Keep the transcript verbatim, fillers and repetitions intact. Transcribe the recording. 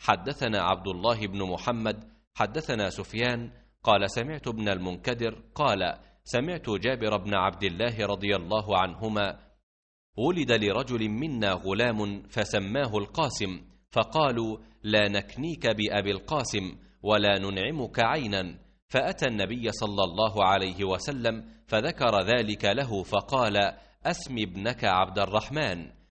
حدثنا عبد الله بن محمد حدثنا سفيان قال سمعت ابن المنكدر قال سمعت جابر بن عبد الله رضي الله عنهما: ولد لرجل منا غلام فسماه القاسم، فقالوا: لا نكنيك بأبي القاسم ولا ننعمك عينا. فأتى النبي صلى الله عليه وسلم فذكر ذلك له، فقال: أسم ابنك عبد الرحمن.